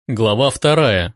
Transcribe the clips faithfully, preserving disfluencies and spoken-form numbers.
Глава вторая.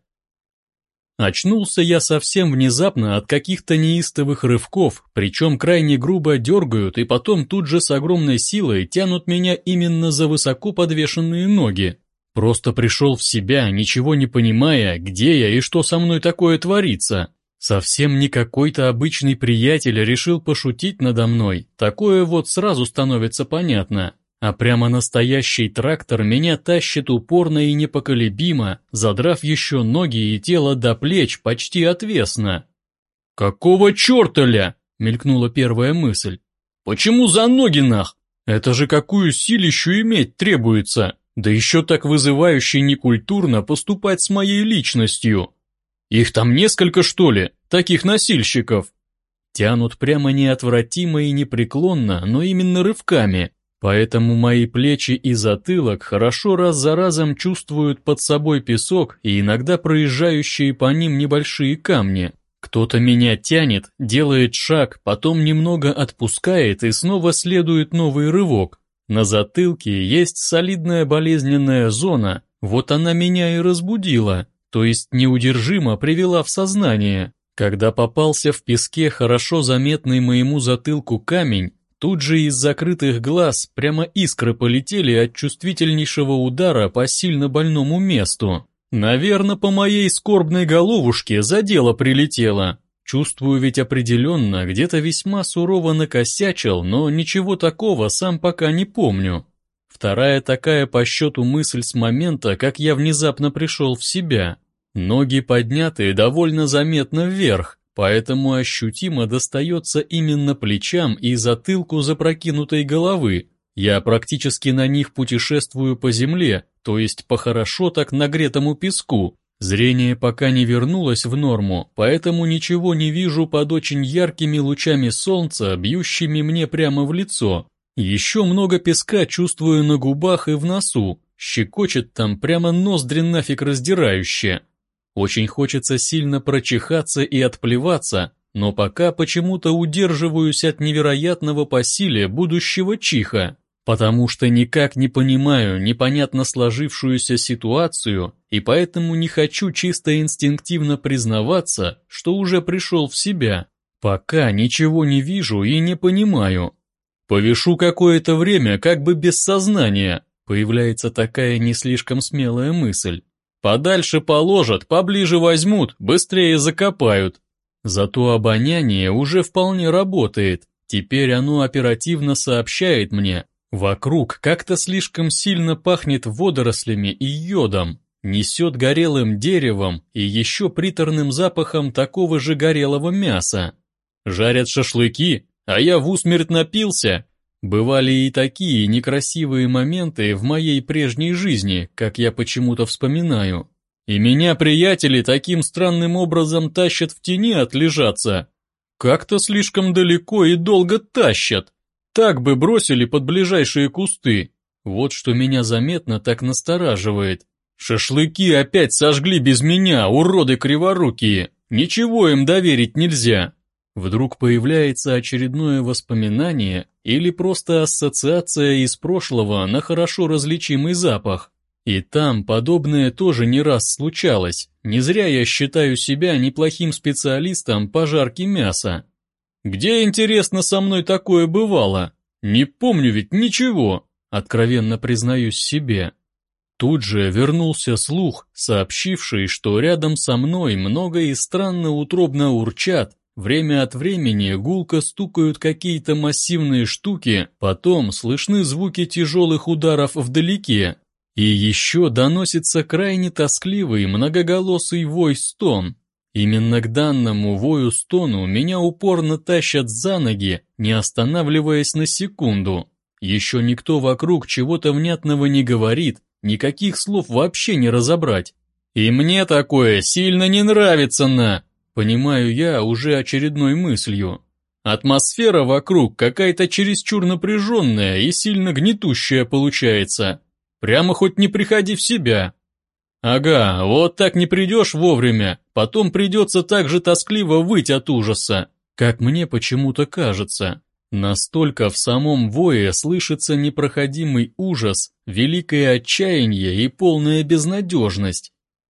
Очнулся я совсем внезапно от каких-то неистовых рывков, причем крайне грубо дергают и потом тут же с огромной силой тянут меня именно за высоко подвешенные ноги. Просто пришел в себя, ничего не понимая, где я и что со мной такое творится. Совсем не какой-то обычный приятель решил пошутить надо мной, такое вот сразу становится понятно. А прямо настоящий трактор меня тащит упорно и непоколебимо, задрав еще ноги и тело до плеч почти отвесно. «Какого черта, ля?» — мелькнула первая мысль. «Почему за ноги нах? Это же какую силищу иметь требуется, да еще так вызывающе некультурно поступать с моей личностью. Их там несколько, что ли, таких носильщиков?» Тянут прямо неотвратимо и непреклонно, но именно рывками. Поэтому мои плечи и затылок хорошо раз за разом чувствуют под собой песок и иногда проезжающие по ним небольшие камни. Кто-то меня тянет, делает шаг, потом немного отпускает и снова следует новый рывок. На затылке есть солидная болезненная зона, вот она меня и разбудила, то есть неудержимо привела в сознание. Когда попался в песке хорошо заметный моему затылку камень, тут же из закрытых глаз прямо искры полетели от чувствительнейшего удара по сильно больному месту. Наверное, по моей скорбной головушке задело прилетело. Чувствую ведь определенно, где-то весьма сурово накосячил, но ничего такого сам пока не помню. Вторая такая по счету мысль с момента, как я внезапно пришел в себя. Ноги подняты довольно заметно вверх, поэтому ощутимо достается именно плечам и затылку запрокинутой головы. Я практически на них путешествую по земле, то есть по хорошо так нагретому песку. Зрение пока не вернулось в норму, поэтому ничего не вижу под очень яркими лучами солнца, бьющими мне прямо в лицо. Еще много песка чувствую на губах и в носу, щекочет там прямо ноздри нафиг раздирающе. Очень хочется сильно прочихаться и отплеваться, но пока почему-то удерживаюсь от невероятного по силе будущего чиха, потому что никак не понимаю непонятно сложившуюся ситуацию и поэтому не хочу чисто инстинктивно признаваться, что уже пришел в себя. Пока ничего не вижу и не понимаю. Повешу какое-то время как бы без сознания, появляется такая не слишком смелая мысль. Подальше положат, поближе возьмут, быстрее закопают. Зато обоняние уже вполне работает. Теперь оно оперативно сообщает мне. Вокруг как-то слишком сильно пахнет водорослями и йодом. Несет горелым деревом и еще приторным запахом такого же горелого мяса. Жарят шашлыки, а я в усмерть напился. Бывали и такие некрасивые моменты в моей прежней жизни, как я почему-то вспоминаю. И меня приятели таким странным образом тащат в тени отлежаться. Как-то слишком далеко и долго тащат. Так бы бросили под ближайшие кусты. Вот что меня заметно так настораживает. Шашлыки опять сожгли без меня, уроды криворукие. Ничего им доверить нельзя. Вдруг появляется очередное воспоминание или просто ассоциация из прошлого на хорошо различимый запах. И там подобное тоже не раз случалось. Не зря я считаю себя неплохим специалистом по жарке мяса. Где, интересно, со мной такое бывало? Не помню ведь ничего, откровенно признаюсь себе. Тут же вернулся слух, сообщивший, что рядом со мной много и странно утробно урчат. Время от времени гулко стукают какие-то массивные штуки, потом слышны звуки тяжелых ударов вдалеке. И еще доносится крайне тоскливый многоголосый вой-стон. Именно к данному вою-стону меня упорно тащат за ноги, не останавливаясь на секунду. Еще никто вокруг чего-то внятного не говорит, никаких слов вообще не разобрать. И мне такое сильно не нравится, на... Понимаю я уже очередной мыслью. Атмосфера вокруг какая-то чересчур напряженная и сильно гнетущая получается. Прямо хоть не приходи в себя. Ага, вот так не придешь вовремя, потом придется так же тоскливо выть от ужаса, как мне почему-то кажется. Настолько в самом вое слышится непроходимый ужас, великое отчаяние и полная безнадежность.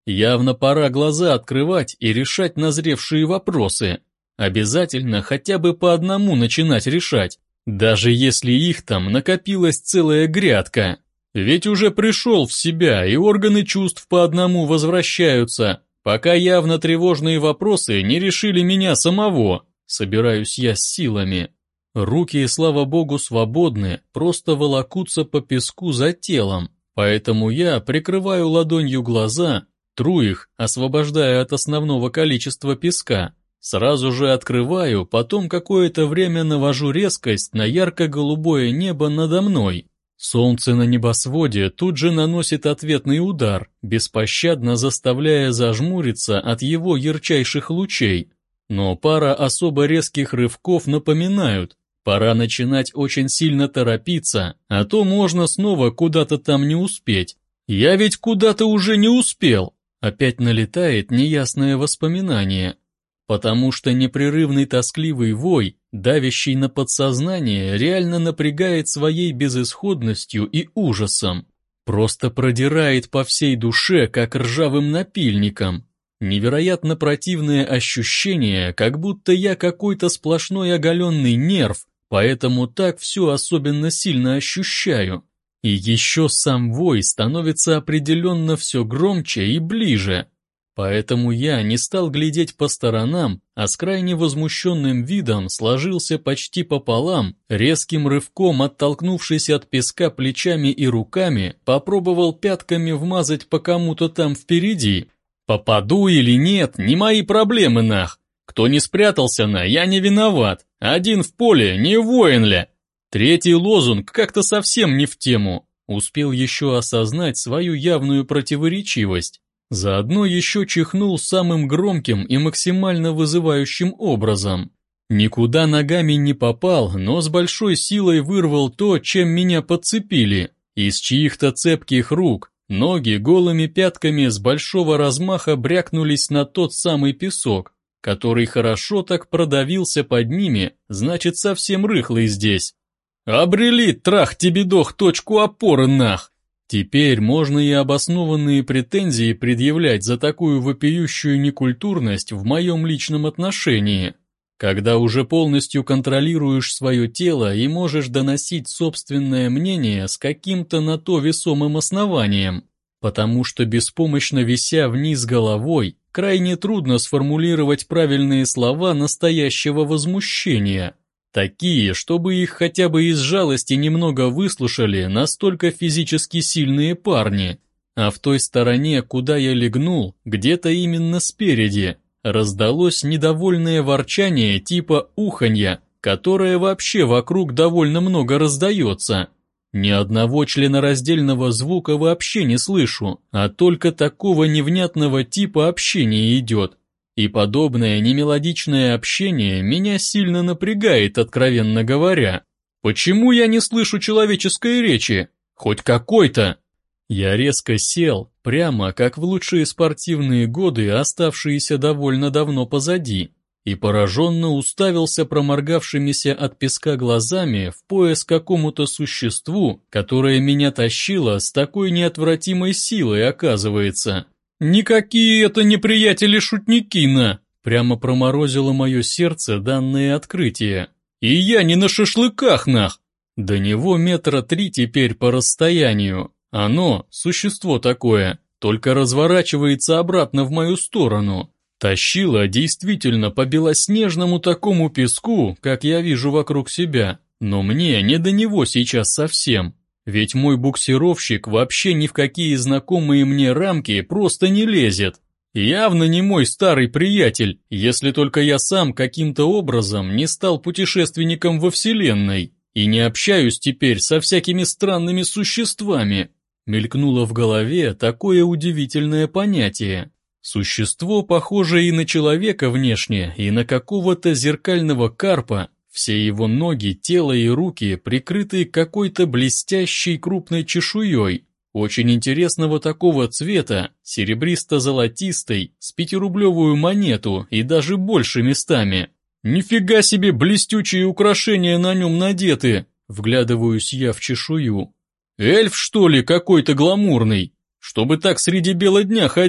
Явно пора глаза открывать и решать назревшие вопросы. Обязательно хотя бы по одному начинать решать, даже если их там накопилась целая грядка. Ведь уже пришел в себя, и органы чувств по одному возвращаются, пока явно тревожные вопросы не решили меня самого. Собираюсь я с силами. Руки, слава богу, свободны, просто волокутся по песку за телом, поэтому я прикрываю ладонью глаза, тру их, освобождая от основного количества песка. Сразу же открываю, потом какое-то время навожу резкость на ярко-голубое небо надо мной. Солнце на небосводе тут же наносит ответный удар, беспощадно заставляя зажмуриться от его ярчайших лучей. Но пара особо резких рывков напоминают, пора начинать очень сильно торопиться, а то можно снова куда-то там не успеть. Я ведь куда-то уже не успел. Опять налетает неясное воспоминание. Потому что непрерывный тоскливый вой, давящий на подсознание, реально напрягает своей безысходностью и ужасом. Просто продирает по всей душе, как ржавым напильником. Невероятно противное ощущение, как будто я какой-то сплошной оголенный нерв, поэтому так все особенно сильно ощущаю. И еще сам вой становится определенно все громче и ближе. Поэтому я не стал глядеть по сторонам, а с крайне возмущенным видом сложился почти пополам, резким рывком оттолкнувшись от песка плечами и руками, попробовал пятками вмазать по кому-то там впереди. Попаду или нет, не мои проблемы, нах. Кто не спрятался, на, я не виноват. Один в поле, не воин ли? Третий лозунг как-то совсем не в тему. Успел еще осознать свою явную противоречивость. Заодно еще чихнул самым громким и максимально вызывающим образом. Никуда ногами не попал, но с большой силой вырвал то, чем меня подцепили. Из чьих-то цепких рук. Ноги голыми пятками с большого размаха брякнулись на тот самый песок, который хорошо так продавился под ними, значит совсем рыхлый здесь. Обрели, трах-тебедох, точку опоры, нах! Теперь можно и обоснованные претензии предъявлять за такую вопиющую некультурность в моем личном отношении, когда уже полностью контролируешь свое тело и можешь доносить собственное мнение с каким-то на то весомым основанием, потому что беспомощно вися вниз головой, крайне трудно сформулировать правильные слова настоящего возмущения. Такие, чтобы их хотя бы из жалости немного выслушали настолько физически сильные парни. А в той стороне, куда я легнул, где-то именно спереди, раздалось недовольное ворчание типа уханья, которое вообще вокруг довольно много раздается. Ни одного членораздельного звука вообще не слышу, а только такого невнятного типа общения идет. И подобное немелодичное общение меня сильно напрягает, откровенно говоря. Почему я не слышу человеческой речи? Хоть какой-то. Я резко сел, прямо как в лучшие спортивные годы, оставшиеся довольно давно позади, и пораженно уставился проморгавшимися от песка глазами в пояс какому-то существу, которое меня тащило с такой неотвратимой силой, оказывается. «Никакие это не приятели-шутники, на!» Прямо проморозило мое сердце данное открытие. «И я не на шашлыках, нах!» До него метра три теперь по расстоянию. Оно, существо такое, только разворачивается обратно в мою сторону. Тащило действительно по белоснежному такому песку, как я вижу вокруг себя, но мне не до него сейчас совсем. Ведь мой буксировщик вообще ни в какие знакомые мне рамки просто не лезет. Явно не мой старый приятель, если только я сам каким-то образом не стал путешественником во Вселенной и не общаюсь теперь со всякими странными существами. Мелькнуло в голове такое удивительное понятие. Существо, похожее и на человека внешне, и на какого-то зеркального карпа. Все его ноги, тело и руки прикрыты какой-то блестящей крупной чешуей, очень интересного такого цвета, серебристо-золотистой, с пятирублевую монету и даже больше местами. Нифига себе блестючие украшения на нем надеты, вглядываюсь я в чешую. Эльф, что ли, какой-то гламурный, чтобы так среди бела дня ходить?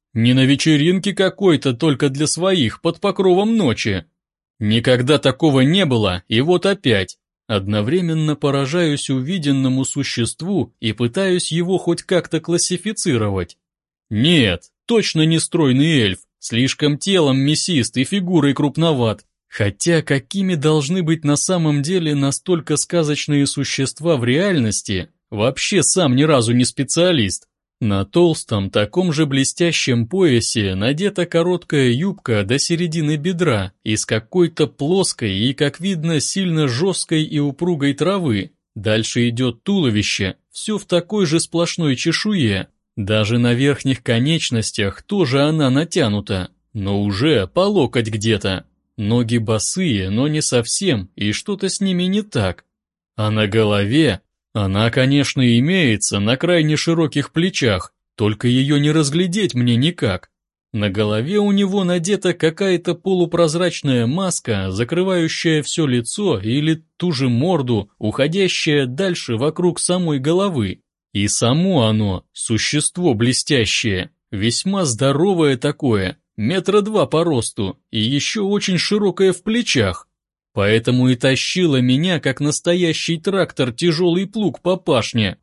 Не на вечеринке какой-то только для своих под покровом ночи. Никогда такого не было, и вот опять. Одновременно поражаюсь увиденному существу и пытаюсь его хоть как-то классифицировать. Нет, точно не стройный эльф, слишком телом мясист и фигурой крупноват. Хотя какими должны быть на самом деле настолько сказочные существа в реальности, вообще сам ни разу не специалист. На толстом, таком же блестящем поясе надета короткая юбка до середины бедра из какой-то плоской и, как видно, сильно жесткой и упругой травы. Дальше идет туловище, все в такой же сплошной чешуе. Даже на верхних конечностях тоже она натянута, но уже по локоть где-то. Ноги босые, но не совсем, и что-то с ними не так. А на голове... Она, конечно, имеется на крайне широких плечах, только ее не разглядеть мне никак. На голове у него надета какая-то полупрозрачная маска, закрывающая все лицо или ту же морду, уходящая дальше вокруг самой головы. И само оно, существо блестящее, весьма здоровое такое, метра два по росту и еще очень широкое в плечах. Поэтому и тащило меня, как настоящий трактор, тяжелый плуг по пашне.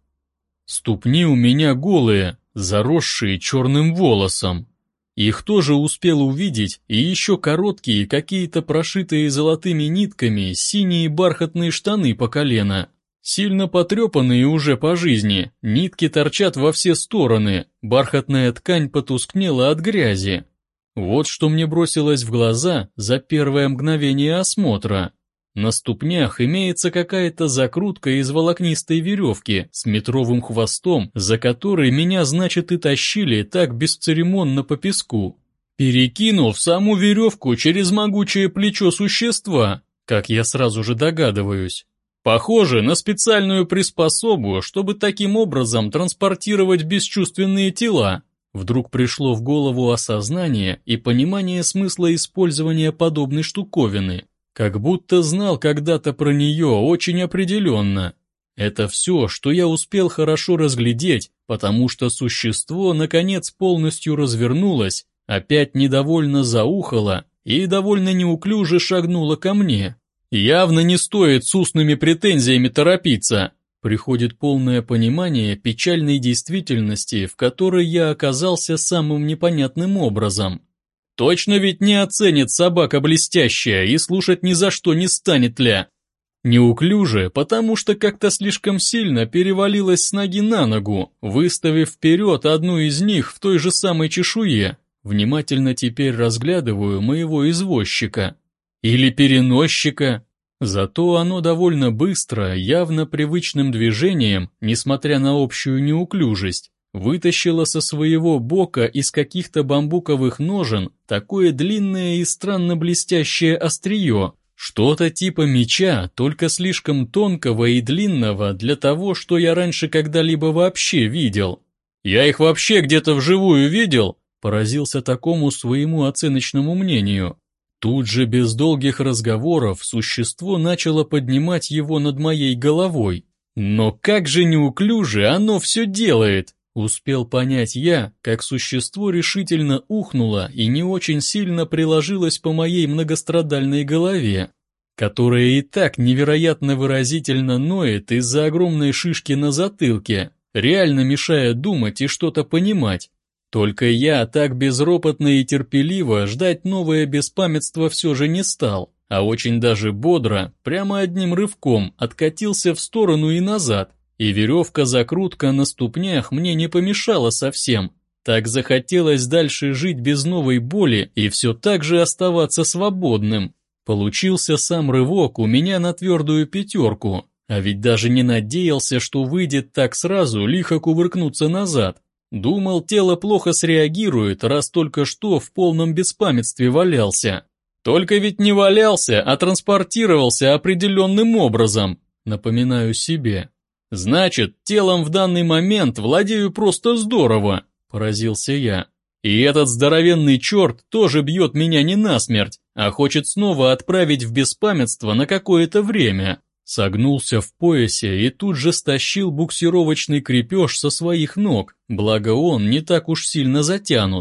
Ступни у меня голые, заросшие черным волосом. Их тоже успел увидеть, и еще короткие, какие-то прошитые золотыми нитками, синие бархатные штаны по колено. Сильно потрепанные уже по жизни, нитки торчат во все стороны, бархатная ткань потускнела от грязи. Вот что мне бросилось в глаза за первое мгновение осмотра. На ступнях имеется какая-то закрутка из волокнистой веревки с метровым хвостом, за которой меня, значит, и тащили так бесцеремонно по песку. Перекинув саму веревку через могучее плечо существа, как я сразу же догадываюсь. Похоже на специальную приспособу, чтобы таким образом транспортировать бесчувственные тела. Вдруг пришло в голову осознание и понимание смысла использования подобной штуковины, как будто знал когда-то про нее очень определенно. Это все, что я успел хорошо разглядеть, потому что существо наконец полностью развернулось, опять недовольно заухало и довольно неуклюже шагнуло ко мне. Явно не стоит с устными претензиями торопиться. Приходит полное понимание печальной действительности, в которой я оказался самым непонятным образом. Точно ведь не оценит собака блестящая и слушать ни за что не станет ля. Неуклюже, потому что как-то слишком сильно перевалилась с ноги на ногу, выставив вперед одну из них в той же самой чешуе. Внимательно теперь разглядываю моего извозчика. Или переносчика. Зато оно довольно быстро, явно привычным движением, несмотря на общую неуклюжесть, вытащило со своего бока из каких-то бамбуковых ножен такое длинное и странно блестящее острие, что-то типа меча, только слишком тонкого и длинного для того, что я раньше когда-либо вообще видел. Я их вообще где-то вживую видел, поразился такому своему оценочному мнению. Тут же без долгих разговоров существо начало поднимать его над моей головой. Но как же неуклюже оно все делает! Успел понять я, как существо решительно ухнуло и не очень сильно приложилось по моей многострадальной голове, которая и так невероятно выразительно ноет из-за огромной шишки на затылке, реально мешая думать и что-то понимать. Только я так безропотно и терпеливо ждать новое беспамятство все же не стал, а очень даже бодро, прямо одним рывком откатился в сторону и назад, и веревка-закрутка на ступнях мне не помешала совсем. Так захотелось дальше жить без новой боли и все так же оставаться свободным. Получился сам рывок у меня на твердую пятерку, а ведь даже не надеялся, что выйдет так сразу лихо кувыркнуться назад. Думал, тело плохо среагирует, раз только что в полном беспамятстве валялся. Только ведь не валялся, а транспортировался определенным образом, напоминаю себе. Значит, телом в данный момент владею просто здорово, поразился я. И этот здоровенный черт тоже бьет меня не насмерть, а хочет снова отправить в беспамятство на какое-то время. Согнулся в поясе и тут же стащил буксировочный крепеж со своих ног, благо он не так уж сильно затянут.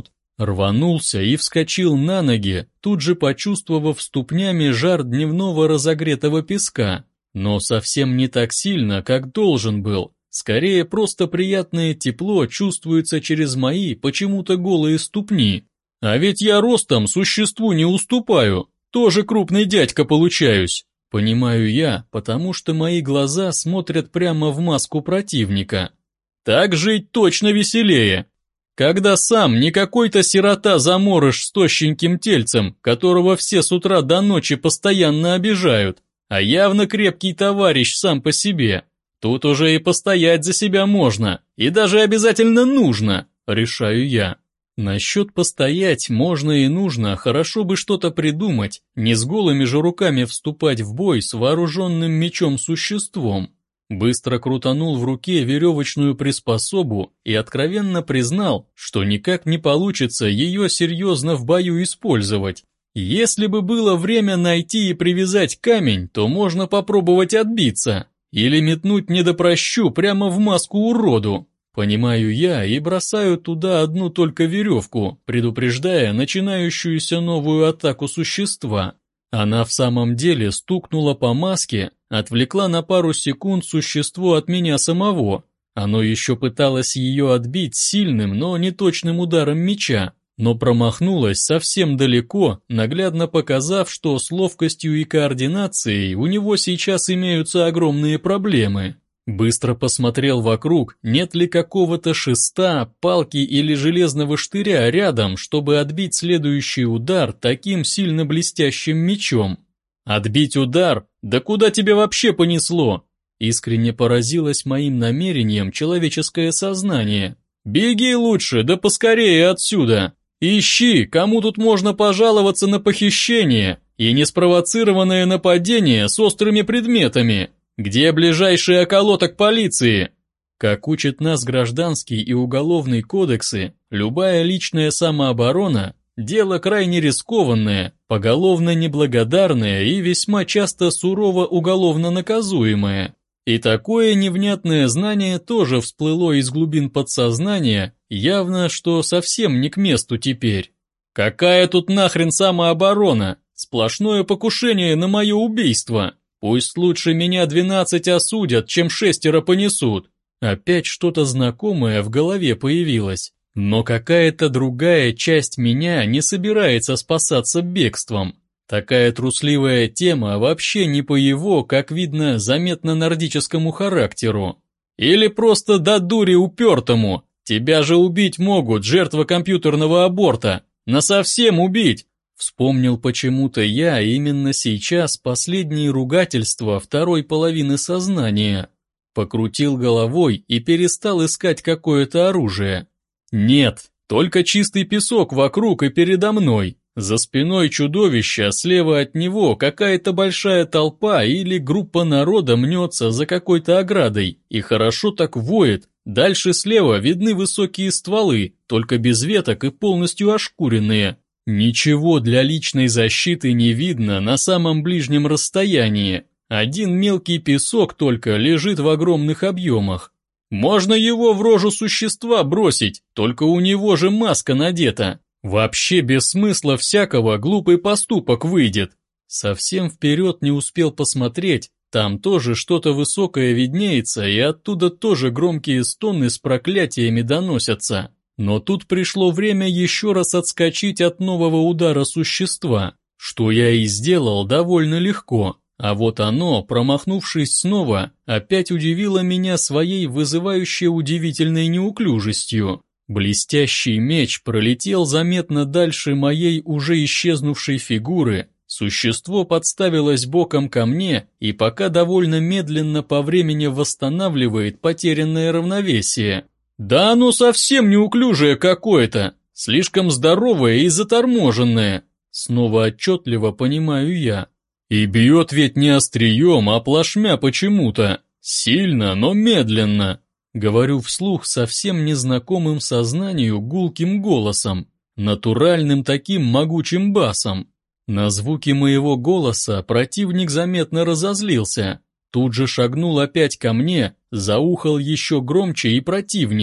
Рванулся и вскочил на ноги, тут же почувствовав ступнями жар дневного разогретого песка, но совсем не так сильно, как должен был. Скорее, просто приятное тепло чувствуется через мои почему-то голые ступни. А ведь я ростом существу не уступаю, тоже крупный дядька получаюсь. Понимаю я, потому что мои глаза смотрят прямо в маску противника. Так жить точно веселее. Когда сам не какой-то сирота-заморыш с тощеньким тельцем, которого все с утра до ночи постоянно обижают, а явно крепкий товарищ сам по себе. Тут уже и постоять за себя можно, и даже обязательно нужно, решаю я. Насчет постоять можно и нужно, хорошо бы что-то придумать, не с голыми же руками вступать в бой с вооруженным мечом существом. Быстро крутанул в руке веревочную приспособу и откровенно признал, что никак не получится ее серьезно в бою использовать. Если бы было время найти и привязать камень, то можно попробовать отбиться. Или метнуть недопрощу прямо в маску уроду. Понимаю я и бросаю туда одну только веревку, предупреждая начинающуюся новую атаку существа. Она в самом деле стукнула по маске, отвлекла на пару секунд существо от меня самого. Оно еще пыталось ее отбить сильным, но неточным ударом меча, но промахнулось совсем далеко, наглядно показав, что с ловкостью и координацией у него сейчас имеются огромные проблемы. Быстро посмотрел вокруг, нет ли какого-то шеста, палки или железного штыря рядом, чтобы отбить следующий удар таким сильно блестящим мечом. «Отбить удар? Да куда тебя вообще понесло?» Искренне поразилось моим намерением человеческое сознание. «Беги лучше, да поскорее отсюда! Ищи, кому тут можно пожаловаться на похищение и неспровоцированное нападение с острыми предметами. Где ближайший околоток полиции?» Как учат нас гражданский и уголовный кодексы, любая личная самооборона – дело крайне рискованное, поголовно неблагодарное и весьма часто сурово уголовно наказуемое. И такое невнятное знание тоже всплыло из глубин подсознания, явно, что совсем не к месту теперь. «Какая тут нахрен самооборона? Сплошное покушение на мое убийство. Пусть лучше меня двенадцать осудят, чем шестеро понесут». Опять что-то знакомое в голове появилось. Но какая-то другая часть меня не собирается спасаться бегством. Такая трусливая тема вообще не по его, как видно, заметно нордическому характеру. Или просто до дури упертому. Тебя же убить могут, жертва компьютерного аборта. Насовсем убить. Вспомнил почему-то я именно сейчас последние ругательства второй половины сознания. Покрутил головой и перестал искать какое-то оружие. Нет, только чистый песок вокруг и передо мной. За спиной чудовища, слева от него какая-то большая толпа или группа народа мнется за какой-то оградой и хорошо так воет. Дальше слева видны высокие стволы, только без веток и полностью ошкуренные. Ничего для личной защиты не видно на самом ближнем расстоянии. Один мелкий песок только лежит в огромных объемах. Можно его в рожу существа бросить, только у него же маска надета. Вообще без смысла всякого глупый поступок выйдет. Совсем вперед не успел посмотреть, там тоже что-то высокое виднеется, и оттуда тоже громкие стоны с проклятиями доносятся. Но тут пришло время еще раз отскочить от нового удара существа, что я и сделал довольно легко. А вот оно, промахнувшись снова, опять удивило меня своей вызывающей удивительной неуклюжестью. Блестящий меч пролетел заметно дальше моей уже исчезнувшей фигуры. Существо подставилось боком ко мне и пока довольно медленно по времени восстанавливает потерянное равновесие. Да оно совсем неуклюжее какое-то, слишком здоровое и заторможенное. Снова отчетливо понимаю я. И бьет ведь не острием, а плашмя почему-то. Сильно, но медленно. Говорю вслух совсем незнакомым сознанию гулким голосом, натуральным таким могучим басом. На звуки моего голоса противник заметно разозлился. Тут же шагнул опять ко мне, заухал еще громче и противнее.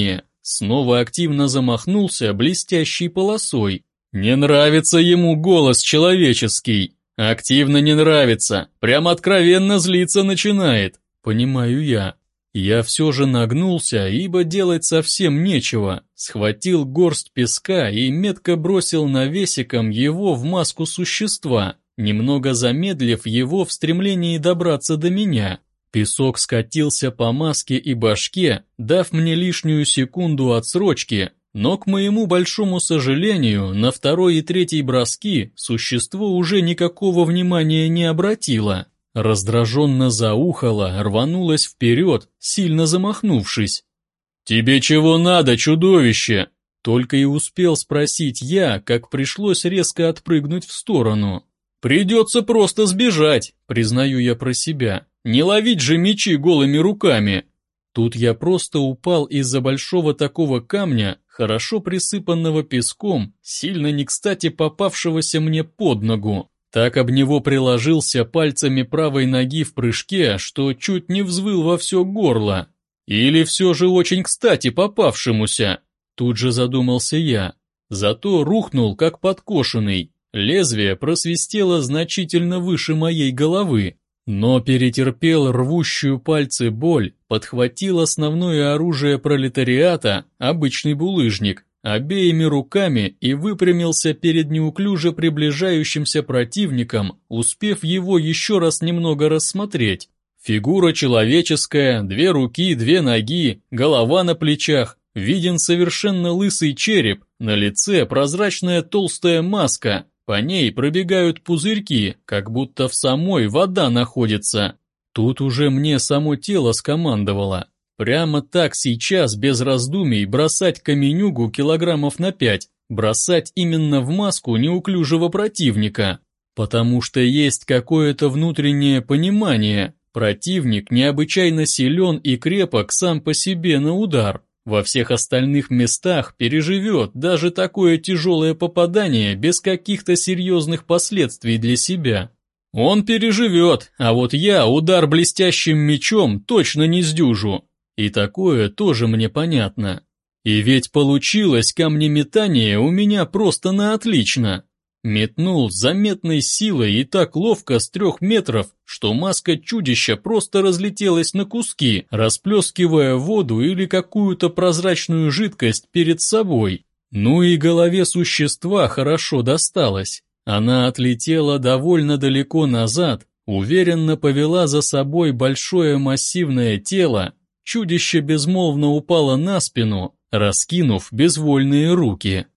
снова активно замахнулся блестящей полосой. Не нравится ему голос человеческий. Активно не нравится, прям откровенно злиться начинает, понимаю я. Я все же нагнулся, ибо делать совсем нечего, схватил горсть песка и метко бросил навесиком его в маску существа, немного замедлив его в стремлении добраться до меня. Песок скатился по маске и башке, дав мне лишнюю секунду отсрочки, но, к моему большому сожалению, на второй и третий броски существо уже никакого внимания не обратило. Раздраженно заухало, рванулось вперед, сильно замахнувшись. «Тебе чего надо, чудовище?» Только и успел спросить я, как пришлось резко отпрыгнуть в сторону. «Придется просто сбежать», признаю я про себя. «Не ловить же мечи голыми руками». Тут я просто упал из-за большого такого камня, хорошо присыпанного песком, сильно не кстати попавшегося мне под ногу. Так об него приложился пальцами правой ноги в прыжке, что чуть не взвыл во все горло. Или все же очень кстати попавшемуся. Тут же задумался я. Зато рухнул как подкошенный. Лезвие просвистело значительно выше моей головы. Но перетерпел рвущую пальцы боль, подхватил основное оружие пролетариата, обычный булыжник, обеими руками и выпрямился перед неуклюже приближающимся противником, успев его еще раз немного рассмотреть. Фигура человеческая, две руки, две ноги, голова на плечах, виден совершенно лысый череп, на лице прозрачная толстая маска, по ней пробегают пузырьки, как будто в самой вода находится. Тут уже мне само тело скомандовало. Прямо так сейчас, без раздумий, бросать каменюгу килограммов на пять, бросать именно в маску неуклюжего противника. Потому что есть какое-то внутреннее понимание. Противник необычайно силен и крепок сам по себе на удар. Во всех остальных местах переживет даже такое тяжелое попадание без каких-то серьезных последствий для себя. Он переживет, а вот я удар блестящим мечом точно не сдюжу. И такое тоже мне понятно. И ведь получилось камнеметание у меня просто на отлично. Метнул с заметной силой и так ловко с трех метров, что маска чудища просто разлетелась на куски, расплескивая воду или какую-то прозрачную жидкость перед собой. Ну и голове существа хорошо досталось. Она отлетела довольно далеко назад, уверенно повела за собой большое массивное тело, чудище безмолвно упало на спину, раскинув безвольные руки.